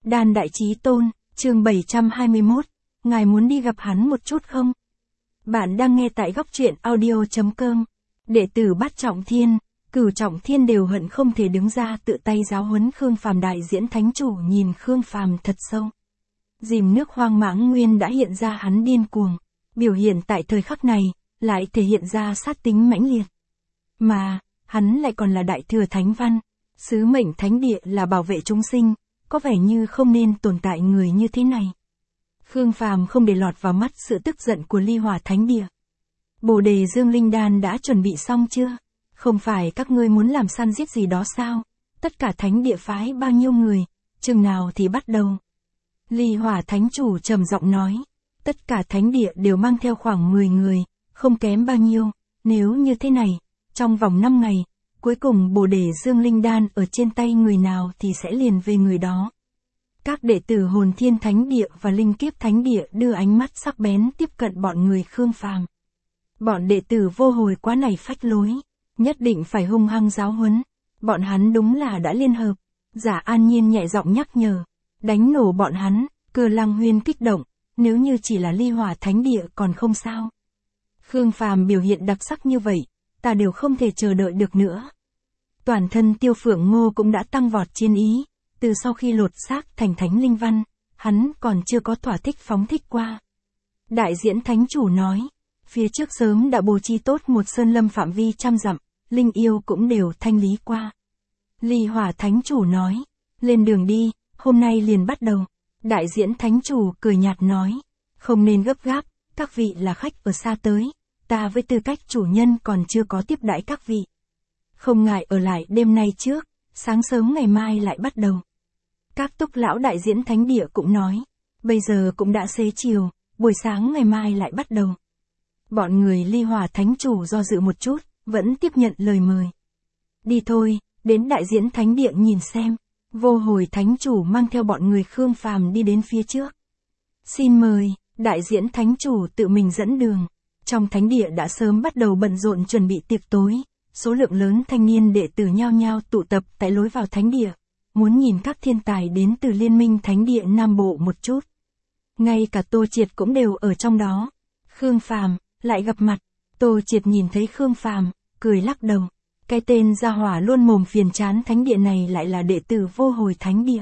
Đan Đại Chí Tôn, chương 721, ngài muốn đi gặp hắn một chút không? Bạn đang nghe tại góc truyện audio.com. Đệ tử Bát Trọng Thiên, Cửu Trọng Thiên đều hận không thể đứng ra tự tay giáo huấn Khương Phàm. Đại diễn thánh chủ nhìn Khương Phàm thật sâu. Dìm nước Hoang Mãng Nguyên đã hiện ra hắn điên cuồng, biểu hiện tại thời khắc này, lại thể hiện ra sát tính mãnh liệt. Mà, hắn lại còn là đại thừa thánh văn, sứ mệnh thánh địa là bảo vệ chúng sinh, có vẻ như không nên tồn tại người như thế này. Khương Phàm không để lọt vào mắt sự tức giận của Ly Hỏa Thánh Địa. Bồ Đề Dương Linh Đan đã chuẩn bị xong chưa? Không phải các ngươi muốn làm săn giết gì đó sao? Tất cả thánh địa phái bao nhiêu người, chừng nào thì bắt đầu? Ly Hỏa Thánh Chủ trầm giọng nói, tất cả thánh địa đều mang theo khoảng 10 người, không kém bao nhiêu, nếu như thế này, trong vòng 5 ngày, cuối cùng Bồ Đề Dương Linh Đan ở trên tay người nào thì sẽ liền về người đó. Các đệ tử Hồn Thiên Thánh Địa và Linh Kiếp Thánh Địa đưa ánh mắt sắc bén tiếp cận bọn người Khương Phàm. Bọn đệ tử Vô Hồi quá này phách lối, nhất định phải hung hăng giáo huấn. Bọn hắn đúng là đã liên hợp. Giả An Nhiên nhẹ giọng nhắc nhở, đánh nổ bọn hắn. Cơ Lăng Huyên kích động, nếu như chỉ là Ly Hỏa Thánh Địa còn không sao. Khương Phàm biểu hiện đặc sắc như vậy, ta đều không thể chờ đợi được nữa. Toàn thân Tiêu Phượng Ngô cũng đã tăng vọt chiến ý, từ sau khi lột xác thành Thánh Linh Văn, hắn còn chưa có thỏa thích phóng thích qua. Đại diễn Thánh Chủ nói, phía trước sớm đã bố trí tốt một sơn lâm phạm vi 100 dặm, linh yêu cũng đều thanh lý qua. Ly Hỏa Thánh Chủ nói, lên đường đi, hôm nay liền bắt đầu. Đại diễn Thánh Chủ cười nhạt nói, không nên gấp gáp, các vị là khách ở xa tới, ta với tư cách chủ nhân còn chưa có tiếp đãi các vị. Không ngại ở lại đêm nay trước, sáng sớm ngày mai lại bắt đầu. Các túc lão đại diễn Thánh Địa cũng nói, bây giờ cũng đã xế chiều, buổi sáng ngày mai lại bắt đầu. Bọn người Ly Hỏa Thánh Chủ do dự một chút, vẫn tiếp nhận lời mời. Đi thôi, đến đại diễn Thánh Địa nhìn xem. Vô Hồi Thánh Chủ mang theo bọn người Khương Phàm đi đến phía trước. Xin mời, đại diễn Thánh Chủ tự mình dẫn đường. Trong thánh địa đã sớm bắt đầu bận rộn chuẩn bị tiệc tối, số lượng lớn thanh niên đệ tử nhao nhao tụ tập tại lối vào thánh địa, muốn nhìn các thiên tài đến từ Liên minh Thánh Địa Nam Bộ một chút. Ngay cả Tô Triệt cũng đều ở trong đó. Khương Phàm lại gặp mặt. Tô Triệt nhìn thấy Khương Phàm, cười lắc đầu. Cái tên gia hỏa luôn mồm phiền chán thánh địa này lại là đệ tử Vô Hồi Thánh Địa.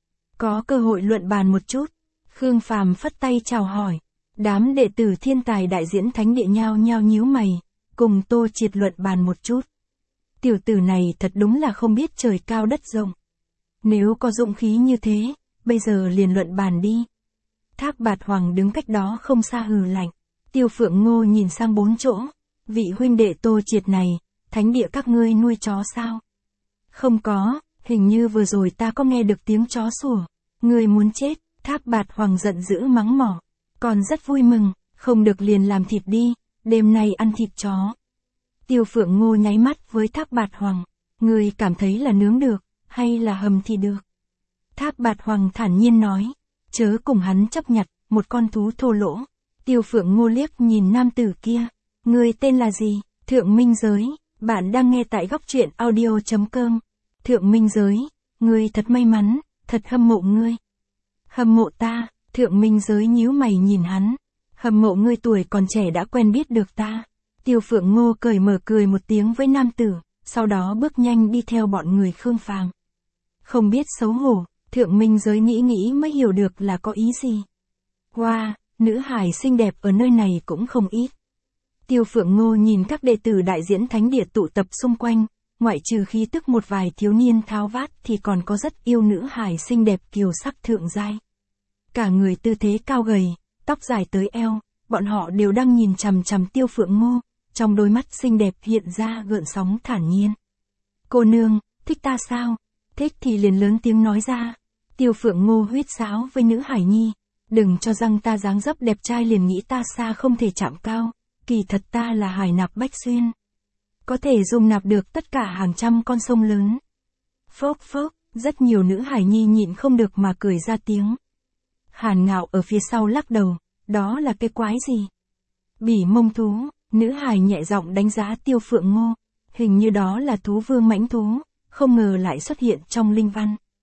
Có cơ hội luận bàn một chút. Khương Phàm phất tay chào hỏi. Đám đệ tử thiên tài đại diễn Thánh Địa nhao nhao nhíu mày, cùng Tô Triệt luận bàn một chút. Tiểu tử này thật đúng là không biết trời cao đất rộng. Nếu có dụng khí như thế, bây giờ liền luận bàn đi. Thác Bạt Hoàng đứng cách đó không xa hừ lạnh. Tiêu Phượng Ngô nhìn sang bốn chỗ. Vị huynh đệ Tô Triệt này, thánh địa các ngươi nuôi chó sao? Không có, hình như vừa rồi ta có nghe được tiếng chó sủa. Ngươi muốn chết, Thác Bạt Hoàng giận dữ mắng mỏ. Còn rất vui mừng, không được liền làm thịt đi, đêm nay ăn thịt chó. Tiêu Phượng Ngô nháy mắt với Thác Bạt Hoàng. Ngươi cảm thấy là nướng được, hay là hầm thì được? Thác Bạt Hoàng thản nhiên nói, chớ cùng hắn chấp nhặt, một con thú thô lỗ. Tiêu Phượng Ngô liếc nhìn nam tử kia. Ngươi tên là gì? Thượng Minh Giới. Bạn đang nghe tại góc truyện audio.com. Thượng Minh Giới, ngươi thật may mắn, thật hâm mộ ngươi. Hâm mộ ta? Thượng Minh Giới nhíu mày nhìn hắn. Hâm mộ ngươi tuổi còn trẻ đã quen biết được ta. Tiêu Phượng Ngô cởi mở cười một tiếng với nam tử, sau đó bước nhanh đi theo bọn người Khương Phàm. Không biết xấu hổ, Thượng Minh Giới nghĩ nghĩ mới hiểu được là có ý gì. Wow, nữ hài xinh đẹp ở nơi này cũng không ít. Tiêu Phượng Ngô nhìn các đệ tử đại diễn Thánh Địa tụ tập xung quanh, ngoại trừ khí tức một vài thiếu niên tháo vát thì còn có rất yêu nữ hài xinh đẹp kiều sắc thượng giai. Cả người tư thế cao gầy, tóc dài tới eo, bọn họ đều đang nhìn chằm chằm Tiêu Phượng Ngô, trong đôi mắt xinh đẹp hiện ra gợn sóng thản nhiên. Cô nương, thích ta sao? Thích thì liền lớn tiếng nói ra. Tiêu Phượng Ngô huýt sáo với nữ hải nhi, đừng cho rằng ta dáng dấp đẹp trai liền nghĩ ta xa không thể chạm cao. Kỳ thật ta là hải nạp bách xuyên. Có thể dung nạp được tất cả hàng trăm con sông lớn. Phốc phốc, rất nhiều nữ hải nhi nhịn không được mà cười ra tiếng. Hàn Ngạo ở phía sau lắc đầu, đó là cái quái gì? Bỉ mông thú, nữ hải nhẹ giọng đánh giá Tiêu Phượng Ngô. Hình như đó là thú vương mãnh thú, không ngờ lại xuất hiện trong linh văn.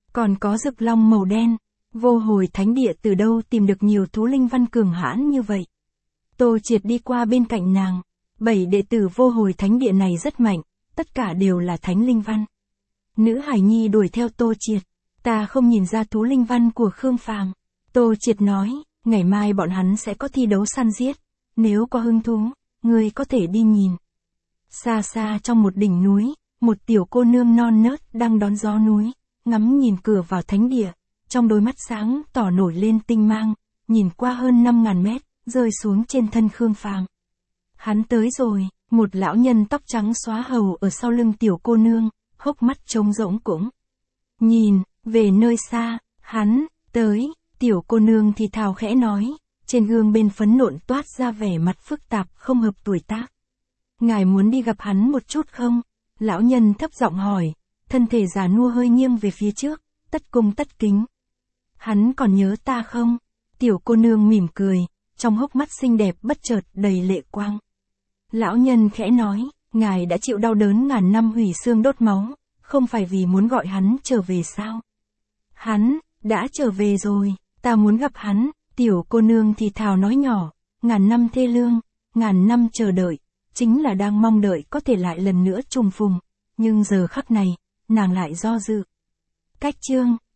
Còn có rực long màu đen. Vô Hồi Thánh Địa từ đâu tìm được nhiều thú linh văn cường hãn như vậy? Tô Triệt đi qua bên cạnh nàng. 7 đệ tử Vô Hồi Thánh Địa này rất mạnh, tất cả đều là thánh linh văn. Nữ hải nhi đuổi theo Tô Triệt. Ta không nhìn ra thú linh văn của Khương Phàm. Tô Triệt nói, ngày mai bọn hắn sẽ có thi đấu săn giết. Nếu có hứng thú, ngươi có thể đi nhìn. Xa xa trong một đỉnh núi, một tiểu cô nương non nớt đang đón gió núi, ngắm nhìn cửa vào thánh địa, trong đôi mắt sáng tỏ nổi lên tinh mang, nhìn qua hơn 5.000 mét, rơi xuống trên thân Khương Phàm. Hắn tới rồi, một lão nhân tóc trắng xóa hầu ở sau lưng tiểu cô nương, hốc mắt trống rỗng cũng. Nhìn, về nơi xa, hắn, tới, tiểu cô nương thì thào khẽ nói, trên gương bên phấn nộn toát ra vẻ mặt phức tạp không hợp tuổi tác. Ngài muốn đi gặp hắn một chút không? Lão nhân thấp giọng hỏi, thân thể già nua hơi nghiêng về phía trước, tất cung tất kính. Hắn còn nhớ ta không? Tiểu cô nương mỉm cười, trong hốc mắt xinh đẹp bất chợt đầy lệ quang. Lão nhân khẽ nói, ngài đã chịu đau đớn ngàn năm hủy xương đốt máu, không phải vì muốn gọi hắn trở về sao? Hắn, đã trở về rồi, ta muốn gặp hắn. Tiểu cô nương thì thào nói nhỏ, ngàn năm thê lương, ngàn năm chờ đợi, chính là đang mong đợi có thể lại lần nữa trùng phùng, nhưng giờ khắc này, nàng lại do dự. Cách chương